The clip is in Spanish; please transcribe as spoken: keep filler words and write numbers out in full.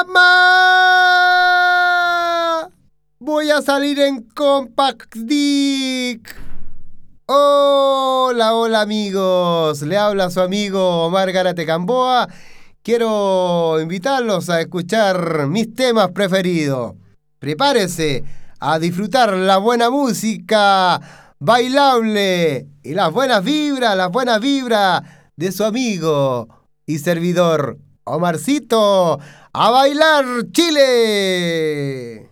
¡Mamá! Voy a salir en Compact Disc. Hola, hola amigos. Le habla su amigo Omar Gárate Gamboa. Quiero invitarlos a escuchar mis temas preferidos. Prepárese a disfrutar la buena música bailable y las buenas vibras, las buenas vibras de su amigo y servidor Omarcito. ¡A bailar, Chile!